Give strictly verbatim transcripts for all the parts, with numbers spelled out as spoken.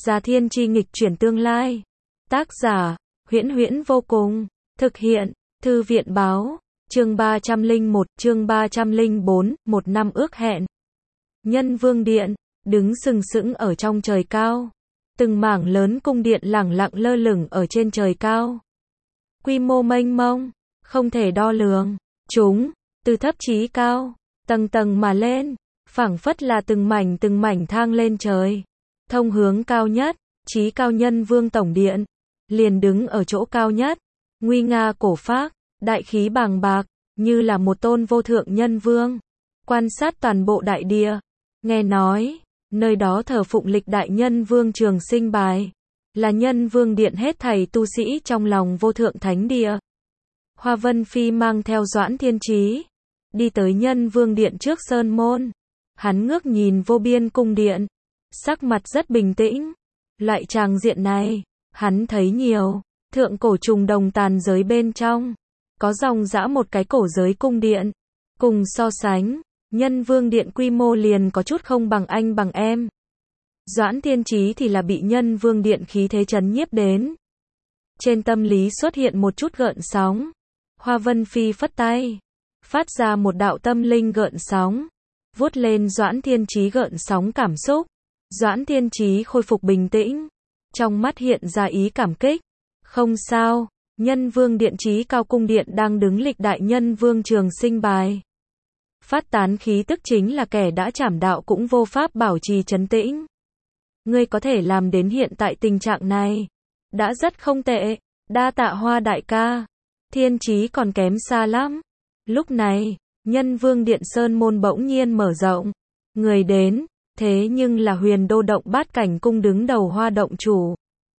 Già Thiên Chi nghịch chuyển tương lai. Tác giả, Huyễn Huyễn vô cùng. Thực hiện, Thư viện báo. Chương ba trăm lẻ một, chương ba trăm lẻ bốn, một năm ước hẹn. Nhân Vương Điện, đứng sừng sững ở trong trời cao. Từng mảng lớn cung điện lẳng lặng lơ lửng ở trên trời cao. Quy mô mênh mông, không thể đo lường. Chúng, từ thấp chí cao, tầng tầng mà lên, phảng phất là từng mảnh từng mảnh thang lên trời. Thông hướng cao nhất, chí cao Nhân Vương Tổng Điện, liền đứng ở chỗ cao nhất, nguy nga cổ phác, đại khí bàng bạc, như là một tôn vô thượng nhân vương. Quan sát toàn bộ đại địa, nghe nói, nơi đó thờ phụng lịch đại nhân vương Trường Sinh Bài, là Nhân Vương Điện hết thảy tu sĩ trong lòng vô thượng thánh địa. Hoa Vân Phi mang theo Doãn Thiên Chí, đi tới Nhân Vương Điện trước sơn môn. Hắn ngước nhìn vô biên cung điện, sắc mặt rất bình tĩnh. Loại tràng diện này, hắn thấy nhiều. Thượng cổ trùng đồng tàn giới bên trong, có dòng dã một cái cổ giới cung điện. Cùng so sánh, Nhân Vương Điện quy mô liền có chút không bằng anh bằng em. Doãn Thiên Chí thì là bị Nhân Vương Điện khí thế chấn nhiếp đến. Trên tâm lý xuất hiện một chút gợn sóng. Hoa Vân Phi phất tay, phát ra một đạo tâm linh gợn sóng, vuốt lên Doãn Thiên Chí gợn sóng cảm xúc. Doãn Thiên Chí khôi phục bình tĩnh, trong mắt hiện ra ý cảm kích. Không sao, Nhân Vương Điện chí cao cung điện đang đứng lịch đại Nhân Vương Trường Sinh Bài. Phát tán khí tức chính là kẻ đã trảm đạo cũng vô pháp bảo trì trấn tĩnh. Ngươi có thể làm đến hiện tại tình trạng này, đã rất không tệ, đa tạ Hoa đại ca. Thiên Chí còn kém xa lắm. Lúc này, Nhân Vương Điện sơn môn bỗng nhiên mở rộng. Người đến, thế nhưng là Huyền Đô Động Bát Cảnh Cung đứng đầu Hoa Động Chủ.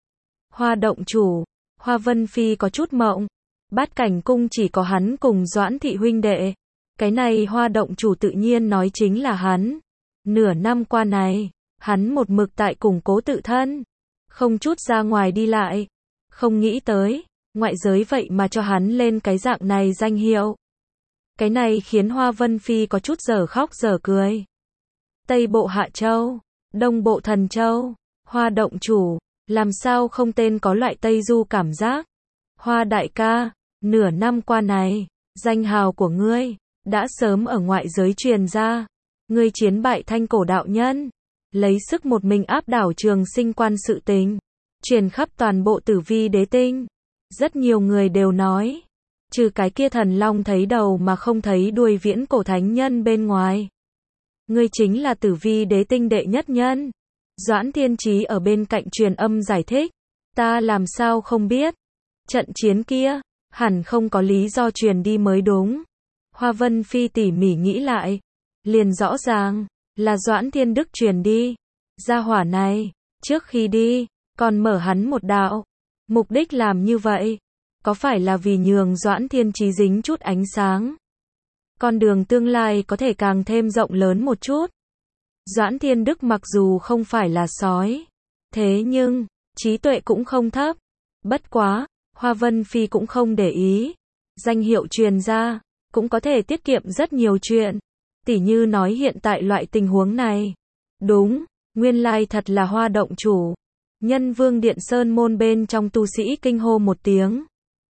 Hoa Động Chủ, Hoa Vân Phi có chút mộng. Bát Cảnh Cung chỉ có hắn cùng Doãn thị huynh đệ. Cái này Hoa Động Chủ tự nhiên nói chính là hắn. Nửa năm qua này, hắn một mực tại củng cố tự thân, không chút ra ngoài đi lại. Không nghĩ tới, ngoại giới vậy mà cho hắn lên cái dạng này danh hiệu. Cái này khiến Hoa Vân Phi có chút dở khóc dở cười. Tây Bộ Hạ Châu, Đông Bộ Thần Châu, Hoa Động Chủ, làm sao không tên có loại Tây Du cảm giác. Hoa đại ca, nửa năm qua này, danh hào của ngươi đã sớm ở ngoại giới truyền ra. Ngươi chiến bại Thanh Cổ đạo nhân, lấy sức một mình áp đảo Trường Sinh quan sự tình, truyền khắp toàn bộ Tử Vi Đế Tinh. Rất nhiều người đều nói, trừ cái kia thần long thấy đầu mà không thấy đuôi viễn cổ thánh nhân bên ngoài, ngươi chính là Tử Vi Đế Tinh đệ nhất nhân. Doãn Thiên Chí ở bên cạnh truyền âm giải thích, ta làm sao không biết, trận chiến kia, hẳn không có lý do truyền đi mới đúng. Hoa Vân Phi tỉ mỉ nghĩ lại, liền rõ ràng, là Doãn Thiên Đức truyền đi. Gia hỏa này, trước khi đi, còn mở hắn một đạo. Mục đích làm như vậy, có phải là vì nhường Doãn Thiên Chí dính chút ánh sáng? Con đường tương lai có thể càng thêm rộng lớn một chút. Doãn Thiên Đức mặc dù không phải là sói, thế nhưng, trí tuệ cũng không thấp. Bất quá, Hoa Vân Phi cũng không để ý. Danh hiệu truyền ra, cũng có thể tiết kiệm rất nhiều chuyện. Tỉ như nói hiện tại loại tình huống này. Đúng, nguyên lai thật là Hoa Động Chủ. Nhân Vương Điện sơn môn bên trong tu sĩ kinh hô một tiếng.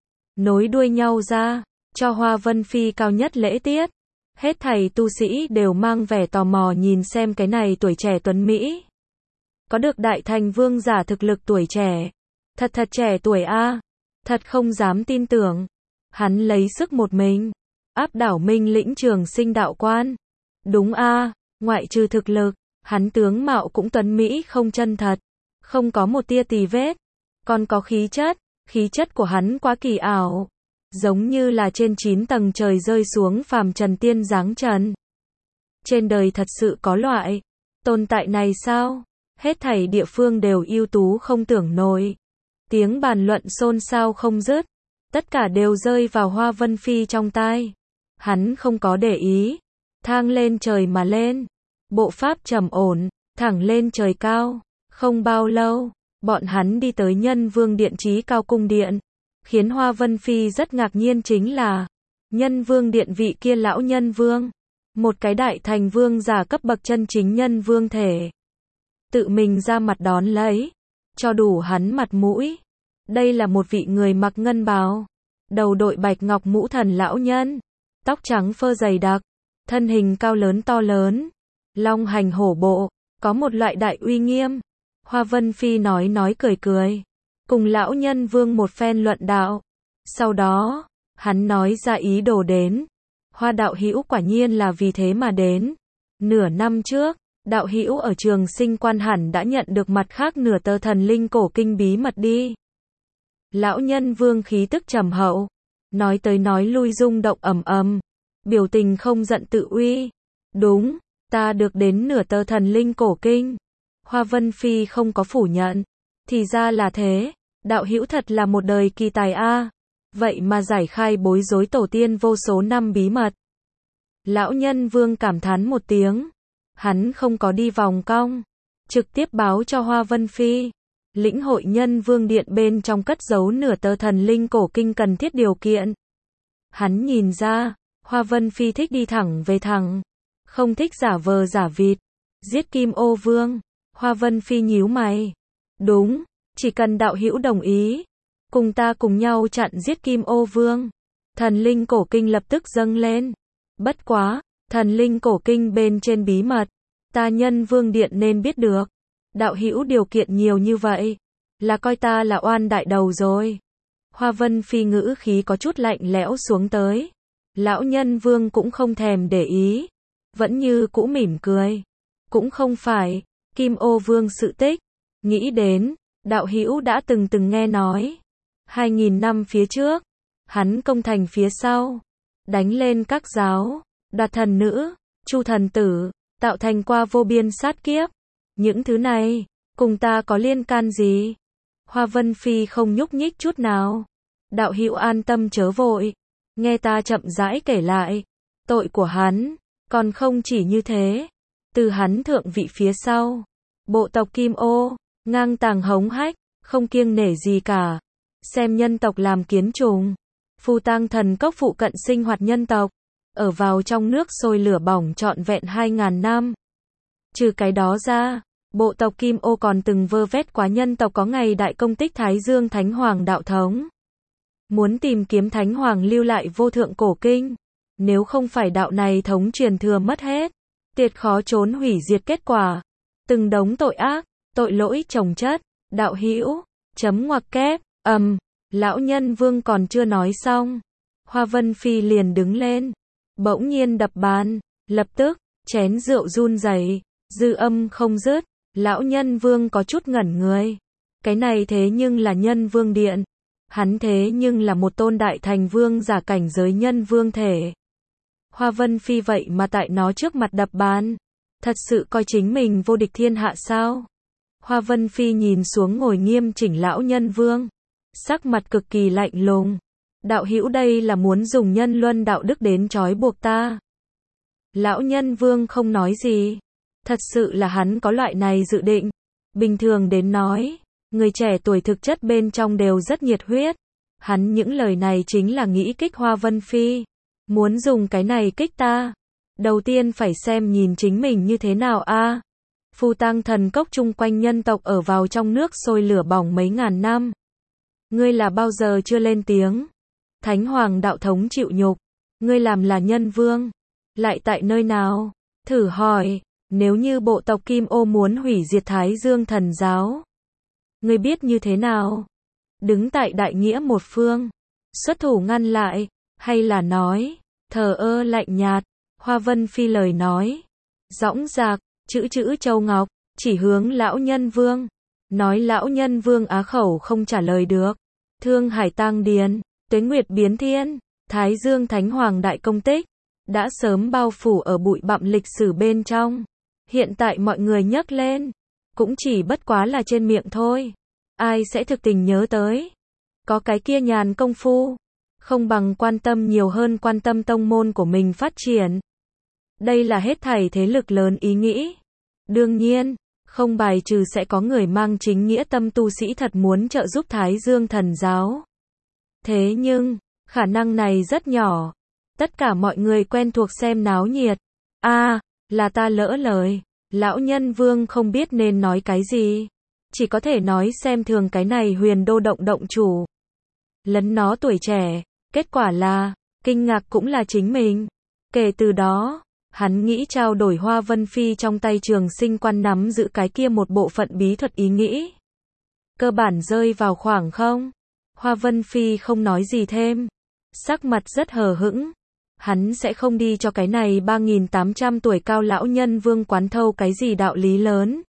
Nối đuôi nhau ra, cho Hoa Vân Phi cao nhất lễ tiết. Hết thảy tu sĩ đều mang vẻ tò mò nhìn xem cái này tuổi trẻ tuấn Mỹ. Có được đại thành vương giả thực lực tuổi trẻ. Thật thật trẻ tuổi a, thật không dám tin tưởng. Hắn lấy sức một mình, áp đảo Minh lĩnh Trường Sinh đạo quan. Đúng a, ngoại trừ thực lực, hắn tướng mạo cũng tuấn Mỹ không chân thật. Không có một tia tì vết. Còn có khí chất, khí chất của hắn quá kỳ ảo. Giống như là trên chín tầng trời rơi xuống phàm trần tiên giáng trần. Trên đời thật sự có loại tồn tại này sao? Hết thảy địa phương đều ưu tú không tưởng nổi. Tiếng bàn luận xôn xao không dứt. Tất cả đều rơi vào Hoa Vân Phi trong tai. Hắn không có để ý. Thang lên trời mà lên. Bộ pháp trầm ổn, thẳng lên trời cao. Không bao lâu, bọn hắn đi tới Nhân Vương Điện chí cao cung điện. Khiến Hoa Vân Phi rất ngạc nhiên chính là, Nhân Vương Điện vị kia lão nhân vương, một cái đại thành vương giả cấp bậc chân chính nhân vương thể, tự mình ra mặt đón lấy. cho đủ hắn mặt mũi. Đây là một vị người mặc ngân bào, đầu đội bạch ngọc mũ thần lão nhân, tóc trắng phơ dày đặc, thân hình cao lớn to lớn, long hành hổ bộ, có một loại đại uy nghiêm. Hoa Vân Phi nói nói cười cười, cùng lão nhân vương một phen luận đạo. Sau đó, hắn nói ra ý đồ đến. Hoa đạo hữu quả nhiên là vì thế mà đến. Nửa năm trước, đạo hữu ở Trường Sinh Quan hẳn đã nhận được mặt khác nửa tờ thần linh cổ kinh bí mật đi. Lão nhân vương khí tức trầm hậu, nói tới nói lui rung động ầm ầm, biểu tình không giận tự uy. Đúng, ta được đến nửa tờ thần linh cổ kinh. Hoa Vân Phi không có phủ nhận. Thì ra là thế, đạo hữu thật là một đời kỳ tài a. Vậy mà giải khai bối rối tổ tiên vô số năm bí mật. Lão nhân vương cảm thán một tiếng. Hắn không có đi vòng cong, trực tiếp báo cho Hoa Vân Phi. Lĩnh hội nhân vương điện bên trong cất giấu nửa tờ thần linh cổ kinh cần thiết điều kiện. Hắn nhìn ra, Hoa Vân Phi thích đi thẳng về thẳng, không thích giả vờ giả vịt. Giết Kim Ô Vương. Hoa Vân Phi nhíu mày. Đúng, chỉ cần đạo hữu đồng ý, cùng ta cùng nhau chặn giết Kim Ô Vương. Thần linh cổ kinh lập tức dâng lên. Bất quá, thần linh cổ kinh bên trên bí mật, ta nhân vương điện nên biết được. Đạo hữu điều kiện nhiều như vậy, là coi ta là oan đại đầu rồi. Hoa Vân Phi ngữ khí có chút lạnh lẽo xuống tới. Lão nhân vương cũng không thèm để ý, vẫn như cũ mỉm cười. Cũng không phải, Kim Ô Vương sự tích, nghĩ đến, đạo hữu đã từng từng nghe nói. Hai nghìn năm phía trước, hắn công thành phía sau, đánh lên các giáo, đoạt thần nữ, chu thần tử, tạo thành qua vô biên sát kiếp. Những thứ này, cùng ta có liên can gì? Hoa Vân Phi không nhúc nhích chút nào. Đạo hữu an tâm chớ vội, nghe ta chậm rãi kể lại. Tội của hắn, còn không chỉ như thế. Từ hắn thượng vị phía sau, bộ tộc Kim Ô, ngang tàng hống hách, không kiêng nể gì cả. Xem nhân tộc làm kiến trùng. Phù tang thần cốc phụ cận sinh hoạt nhân tộc, ở vào trong nước sôi lửa bỏng trọn vẹn hai ngàn năm. Trừ cái đó ra, bộ tộc Kim Ô còn từng vơ vét quá nhân tộc có ngày đại công tích Thái Dương Thánh Hoàng đạo thống. Muốn tìm kiếm Thánh Hoàng lưu lại vô thượng cổ kinh. Nếu không phải đạo này thống truyền thừa mất hết, tuyệt khó trốn hủy diệt kết quả. Từng đống tội ác, tội lỗi chồng chất. Đạo hữu, chấm ngoặc kép, ầm, um, lão nhân vương còn chưa nói xong. Hoa Vân Phi liền đứng lên, bỗng nhiên đập bàn, lập tức, chén rượu run rẩy, dư âm không dứt. Lão nhân vương có chút ngẩn người. Cái này thế nhưng là nhân vương điện. Hắn thế nhưng là một tôn đại thành vương giả cảnh giới nhân vương thể. Hoa Vân Phi vậy mà tại nó trước mặt đập bàn. Thật sự coi chính mình vô địch thiên hạ sao? Hoa Vân Phi nhìn xuống ngồi nghiêm chỉnh lão nhân vương, sắc mặt cực kỳ lạnh lùng. Đạo hữu đây là muốn dùng nhân luân đạo đức đến trói buộc ta. Lão nhân vương không nói gì. Thật sự là hắn có loại này dự định. Bình thường đến nói, người trẻ tuổi thực chất bên trong đều rất nhiệt huyết. Hắn những lời này chính là nghĩ kích Hoa Vân Phi. Muốn dùng cái này kích ta. Đầu tiên phải xem nhìn chính mình như thế nào a. À, Phù tang thần cốc chung quanh nhân tộc ở vào trong nước sôi lửa bỏng mấy ngàn năm. Ngươi là bao giờ chưa lên tiếng? Thánh Hoàng đạo thống chịu nhục. Ngươi làm là nhân vương. Lại tại nơi nào? Thử hỏi, nếu như bộ tộc Kim Ô muốn hủy diệt Thái Dương thần giáo, ngươi biết như thế nào? Đứng tại đại nghĩa một phương, xuất thủ ngăn lại, hay là nói, thờ ơ lạnh nhạt? Hoa Vân Phi lời nói, dõng dạc, chữ chữ châu ngọc, chỉ hướng lão nhân vương. Nói lão nhân vương á khẩu không trả lời được. Thương Hải tang điền, tuế nguyệt biến thiên, Thái Dương Thánh Hoàng đại công tích, đã sớm bao phủ ở bụi bặm lịch sử bên trong. Hiện tại mọi người nhắc lên, cũng chỉ bất quá là trên miệng thôi. Ai sẽ thực tình nhớ tới? Có cái kia nhàn công phu, không bằng quan tâm nhiều hơn quan tâm tông môn của mình phát triển. Đây là hết thảy thế lực lớn ý nghĩ. Đương nhiên, không bài trừ sẽ có người mang chính nghĩa tâm tu sĩ thật muốn trợ giúp Thái Dương thần giáo. Thế nhưng, khả năng này rất nhỏ. Tất cả mọi người quen thuộc xem náo nhiệt. A, à, là ta lỡ lời. Lão nhân vương không biết nên nói cái gì. chỉ có thể nói xem thường cái này huyền đô động động chủ. Lấn nó tuổi trẻ, kết quả là, kinh ngạc cũng là chính mình. Kể từ đó, hắn nghĩ trao đổi Hoa Vân Phi trong tay Trường Sinh Quan nắm giữ cái kia một bộ phận bí thuật ý nghĩ. Cơ bản rơi vào khoảng không. Hoa Vân Phi không nói gì thêm. Sắc mặt rất hờ hững. Hắn sẽ không đi cho cái này ba nghìn tám trăm tuổi cao lão nhân vương quán thâu cái gì đạo lý lớn.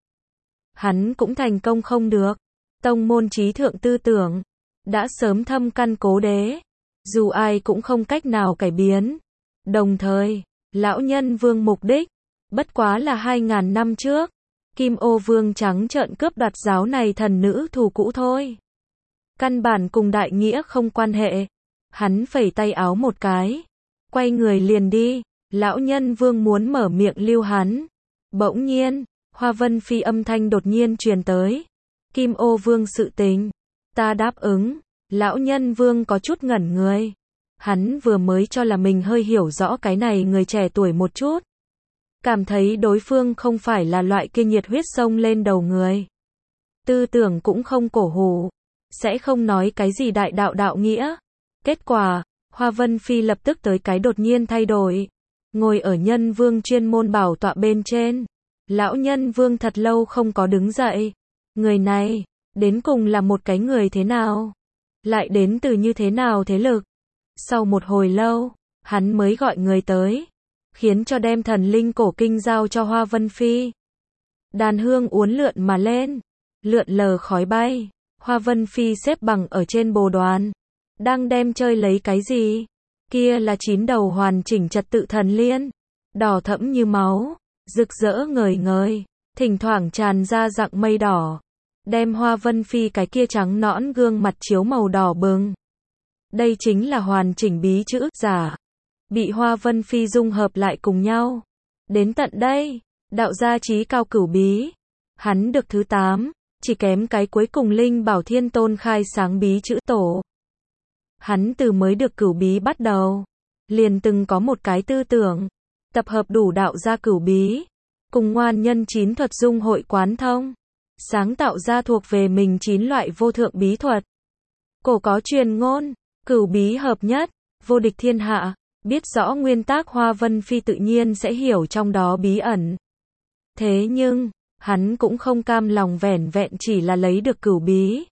Hắn cũng thành công không được. Tông môn trí thượng tư tưởng đã sớm thâm căn cố đế, dù ai cũng không cách nào cải biến. Đồng thời, lão nhân vương mục đích bất quá là hai ngàn năm trước, Kim Ô Vương trắng trợn cướp đoạt giáo này thần nữ thù cũ thôi. Căn bản cùng đại nghĩa không quan hệ. Hắn phẩy tay áo một cái, quay người liền đi. Lão nhân vương muốn mở miệng lưu hắn. Bỗng nhiên, Hoa Vân Phi âm thanh đột nhiên truyền tới. Kim Ô Vương sự tình, ta đáp ứng. Lão nhân vương có chút ngẩn người. Hắn vừa mới cho là mình hơi hiểu rõ cái này người trẻ tuổi một chút. Cảm thấy đối phương không phải là loại kia nhiệt huyết sông lên đầu người. Tư tưởng cũng không cổ hủ. Sẽ không nói cái gì đại đạo đạo nghĩa. Kết quả, Hoa Vân Phi lập tức tới cái đột nhiên thay đổi. Ngồi ở nhân vương chuyên môn bảo tọa bên trên. Lão nhân vương thật lâu không có đứng dậy. Người này, đến cùng là một cái người thế nào? Lại đến từ như thế nào thế lực? Sau một hồi lâu, hắn mới gọi người tới. Khiến cho đem thần linh cổ kinh giao cho Hoa Vân Phi. Đàn hương uốn lượn mà lên. Lượn lờ khói bay. Hoa Vân Phi xếp bằng ở trên bồ đoàn. Đang đem chơi lấy cái gì? Kia là chín đầu hoàn chỉnh trật tự thần liên. Đỏ thẫm như máu. Rực rỡ ngời ngời. Thỉnh thoảng tràn ra dạng mây đỏ. Đem Hoa Vân Phi cái kia trắng nõn gương mặt chiếu màu đỏ bừng. Đây chính là hoàn chỉnh bí chữ giả. Bị Hoa Vân Phi dung hợp lại cùng nhau. Đến tận đây, đạo gia trí cao cửu bí. Hắn được thứ tám, chỉ kém cái cuối cùng Linh Bảo Thiên Tôn khai sáng bí chữ tổ. Hắn từ mới được cửu bí bắt đầu, liền từng có một cái tư tưởng, tập hợp đủ đạo gia cửu bí, cùng ngoan nhân chín thuật dung hội quán thông, sáng tạo ra thuộc về mình chín loại vô thượng bí thuật. Cổ có truyền ngôn, cửu bí hợp nhất, vô địch thiên hạ. Biết rõ nguyên tắc Hoa Vân Phi tự nhiên sẽ hiểu trong đó bí ẩn. Thế nhưng, hắn cũng không cam lòng vẻn vẹn chỉ là lấy được cửu bí.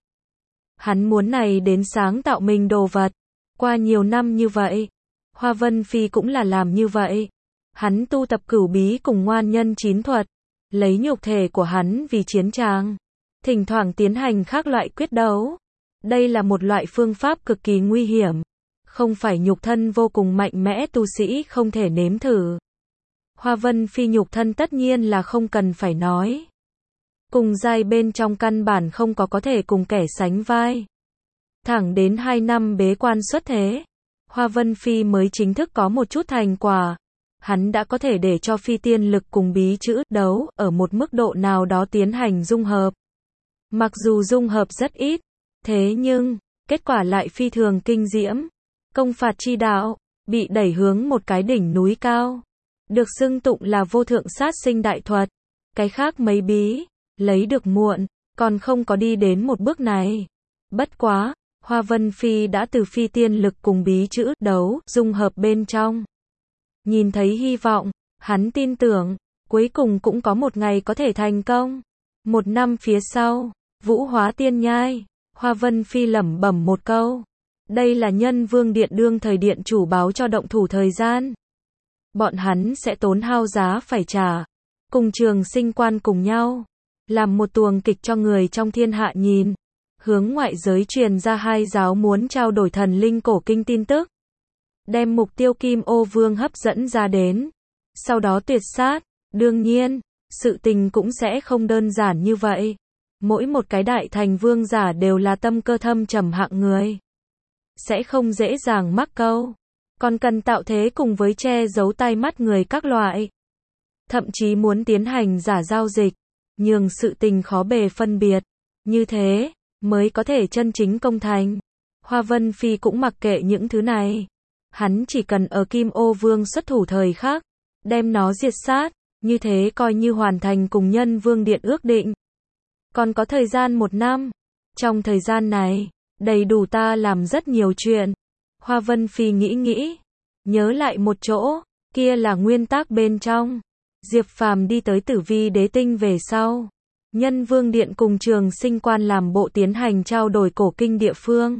Hắn muốn này đến sáng tạo mình đồ vật. Qua nhiều năm như vậy, Hoa Vân Phi cũng là làm như vậy. Hắn tu tập cửu bí cùng ngoan nhân chín thuật, lấy nhục thể của hắn vì chiến tràng, thỉnh thoảng tiến hành các loại quyết đấu. Đây là một loại phương pháp cực kỳ nguy hiểm. Không phải nhục thân vô cùng mạnh mẽ tu sĩ không thể nếm thử. Hoa Vân Phi nhục thân tất nhiên là không cần phải nói. Cùng giai bên trong căn bản không có có thể cùng kẻ sánh vai. Thẳng đến hai năm bế quan xuất thế, Hoa Vân Phi mới chính thức có một chút thành quả. Hắn đã có thể để cho phi tiên lực cùng bí chữ đấu ở một mức độ nào đó tiến hành dung hợp. Mặc dù dung hợp rất ít, thế nhưng, kết quả lại phi thường kinh diễm. Công phạt chi đạo, bị đẩy hướng một cái đỉnh núi cao. Được xưng tụng là vô thượng sát sinh đại thuật. Cái khác mấy bí, lấy được muộn, còn không có đi đến một bước này. Bất quá, Hoa Vân Phi đã từ phi tiên lực cùng bí chữ đấu, dung hợp bên trong. Nhìn thấy hy vọng, hắn tin tưởng, cuối cùng cũng có một ngày có thể thành công. Một năm phía sau, Vũ Hóa Tiên Nhai, Hoa Vân Phi lẩm bẩm một câu. Đây là Nhân Vương Điện đương thời điện chủ báo cho động thủ thời gian. Bọn hắn sẽ tốn hao giá phải trả. Cùng Trường Sinh Quan cùng nhau. Làm một tuồng kịch cho người trong thiên hạ nhìn. Hướng ngoại giới truyền ra hai giáo muốn trao đổi thần linh cổ kinh tin tức. Đem mục tiêu Kim Ô Vương hấp dẫn ra đến. Sau đó tuyệt sát. Đương nhiên, sự tình cũng sẽ không đơn giản như vậy. Mỗi một cái đại thành vương giả đều là tâm cơ thâm trầm hạng người. Sẽ không dễ dàng mắc câu. Còn cần tạo thế cùng với che giấu tai mắt người các loại. Thậm chí muốn tiến hành giả giao dịch. Nhường sự tình khó bề phân biệt. Như thế, mới có thể chân chính công thành. Hoa Vân Phi cũng mặc kệ những thứ này. Hắn chỉ cần ở Kim Ô Vương xuất thủ thời khắc, đem nó diệt sát. Như thế coi như hoàn thành cùng Nhân Vương Điện ước định. còn có thời gian một năm. Trong thời gian này, đầy đủ ta làm rất nhiều chuyện. Hoa Vân Phi nghĩ nghĩ, nhớ lại một chỗ, kia là nguyên tắc bên trong. Diệp Phàm đi tới Tử Vi Đế Tinh về sau, Nhân Vương Điện cùng Trường Sinh Quan làm bộ tiến hành trao đổi cổ kinh địa phương.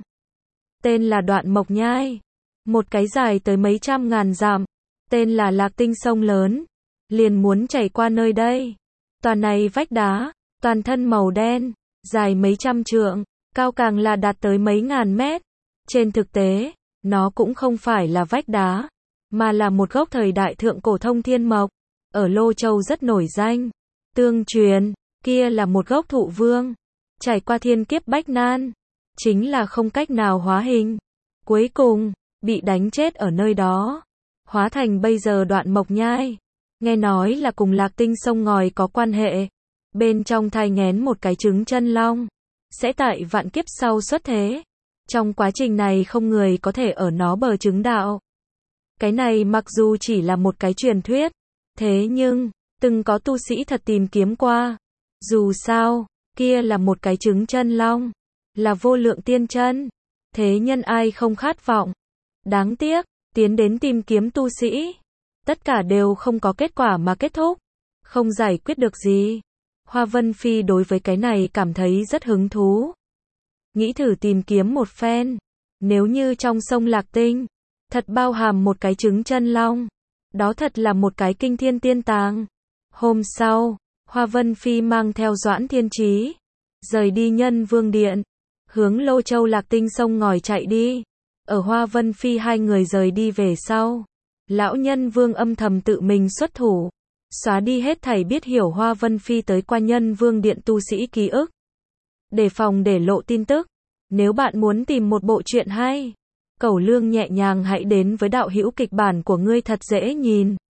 Tên là Đoạn Mộc Nhai, một cái dài tới mấy trăm ngàn dặm, tên là Lạc Tinh sông lớn, liền muốn chảy qua nơi đây. Toàn này vách đá, toàn thân màu đen, dài mấy trăm trượng, cao càng là đạt tới mấy ngàn mét. Trên thực tế, nó cũng không phải là vách đá, mà là một gốc thời đại thượng cổ thông thiên mộc, ở Lô Châu rất nổi danh. Tương truyền, kia là một gốc thụ vương, trải qua thiên kiếp bách nan, chính là không cách nào hóa hình. Cuối cùng, bị đánh chết ở nơi đó, hóa thành bây giờ Đoạn Mộc Nhai. Nghe nói là cùng Lạc Tinh sông ngòi có quan hệ. Bên trong thai nghén một cái trứng chân long, sẽ tại vạn kiếp sau xuất thế. Trong quá trình này không người có thể ở nó bờ chứng đạo. Cái này mặc dù chỉ là một cái truyền thuyết, thế nhưng, từng có tu sĩ thật tìm kiếm qua. Dù sao, kia là một cái trứng chân long, là vô lượng tiên chân. Thế nhân ai không khát vọng. Đáng tiếc, tiến đến tìm kiếm tu sĩ, tất cả đều không có kết quả mà kết thúc, không giải quyết được gì. Hoa Vân Phi đối với cái này cảm thấy rất hứng thú. Nghĩ thử tìm kiếm một phen. Nếu như trong sông Lạc Tinh, thật bao hàm một cái trứng chân long, đó thật là một cái kinh thiên tiên tàng. Hôm sau, Hoa Vân Phi mang theo Doãn Thiên Chí, rời đi Nhân Vương Điện, hướng Lô Châu Lạc Tinh sông ngòi chạy đi. Ở Hoa Vân Phi hai người rời đi về sau, lão Nhân Vương âm thầm tự mình xuất thủ, xóa đi hết thảy biết hiểu Hoa Vân Phi tới qua Nhân Vương Điện tu sĩ ký ức. Đề phòng để lộ tin tức. Nếu bạn muốn tìm một bộ truyện hay, Cẩu Lương nhẹ nhàng hãy đến với đạo hữu kịch bản của ngươi thật dễ nhìn.